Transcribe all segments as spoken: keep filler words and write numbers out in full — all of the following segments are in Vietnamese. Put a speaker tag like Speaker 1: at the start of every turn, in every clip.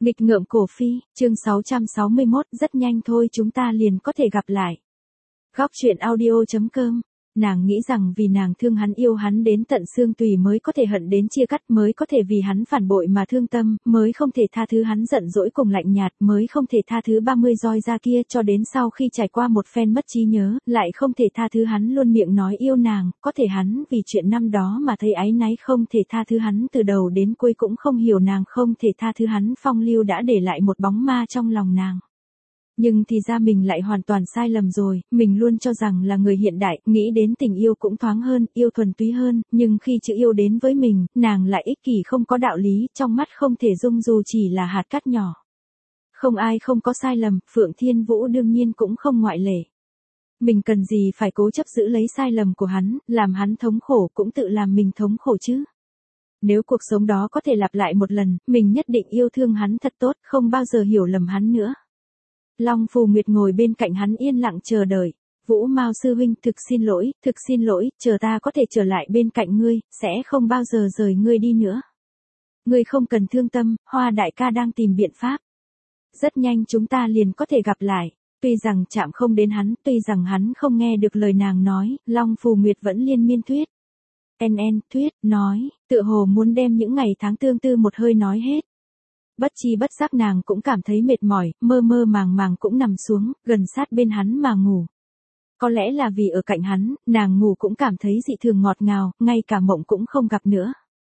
Speaker 1: Nghịch ngợm cổ phi, chương sáu trăm sáu mươi mốt, rất nhanh thôi chúng ta liền có thể gặp lại. Góc truyện audio chấm com. Nàng nghĩ rằng vì nàng thương hắn yêu hắn đến tận xương tùy mới có thể hận đến chia cắt, mới có thể vì hắn phản bội mà thương tâm, mới không thể tha thứ hắn giận dỗi cùng lạnh nhạt, mới không thể tha thứ ba mươi roi da kia, cho đến sau khi trải qua một phen mất trí nhớ, lại không thể tha thứ hắn luôn miệng nói yêu nàng, có thể hắn vì chuyện năm đó mà thấy áy náy, không thể tha thứ hắn từ đầu đến cuối cũng không hiểu nàng, không thể tha thứ hắn phong lưu đã để lại một bóng ma trong lòng nàng. Nhưng thì ra mình lại hoàn toàn sai lầm rồi, mình luôn cho rằng là người hiện đại, nghĩ đến tình yêu cũng thoáng hơn, yêu thuần túy hơn, nhưng khi chữ yêu đến với mình, nàng lại ích kỷ không có đạo lý, trong mắt không thể dung dù chỉ là hạt cát nhỏ. Không ai không có sai lầm, Phượng Thiên Vũ đương nhiên cũng không ngoại lệ. Mình cần gì phải cố chấp giữ lấy sai lầm của hắn, làm hắn thống khổ cũng tự làm mình thống khổ chứ. Nếu cuộc sống đó có thể lặp lại một lần, mình nhất định yêu thương hắn thật tốt, không bao giờ hiểu lầm hắn nữa. Long Phù Nguyệt ngồi bên cạnh hắn yên lặng chờ đợi. Vũ Mao sư huynh, thực xin lỗi, thực xin lỗi, chờ ta có thể trở lại bên cạnh ngươi, sẽ không bao giờ rời ngươi đi nữa. Ngươi không cần thương tâm, Hoa đại ca đang tìm biện pháp. Rất nhanh chúng ta liền có thể gặp lại. Tuy rằng chạm không đến hắn, tuy rằng hắn không nghe được lời nàng nói, Long Phù Nguyệt vẫn liên miên thuyết. En en, thuyết, nói, tựa hồ muốn đem những ngày tháng tương tư một hơi nói hết. Bất chi bất giác nàng cũng cảm thấy mệt mỏi, mơ mơ màng màng cũng nằm xuống, gần sát bên hắn mà ngủ. Có lẽ là vì ở cạnh hắn, nàng ngủ cũng cảm thấy dị thường ngọt ngào, ngay cả mộng cũng không gặp nữa.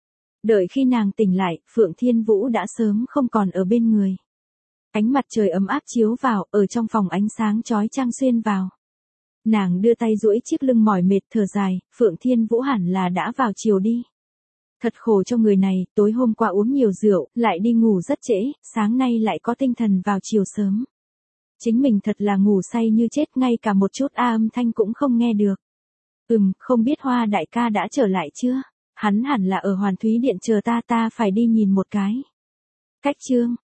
Speaker 1: Đợi khi nàng tỉnh lại, Phượng Thiên Vũ đã sớm không còn ở bên người. Ánh mặt trời ấm áp chiếu vào, ở trong phòng ánh sáng chói chang xuyên vào. Nàng đưa tay duỗi chiếc lưng mỏi mệt thở dài, Phượng Thiên Vũ hẳn là đã vào chiều đi. Thật khổ cho người này, tối hôm qua uống nhiều rượu, lại đi ngủ rất trễ, sáng nay lại có tinh thần vào chiều sớm. Chính mình thật là ngủ say như chết, ngay cả một chút a âm thanh cũng không nghe được. Ừm, không biết Hoa đại ca đã trở lại chưa? Hắn hẳn là ở Hoàn Thúy Điện chờ ta, ta phải đi nhìn một cái. Cách chương.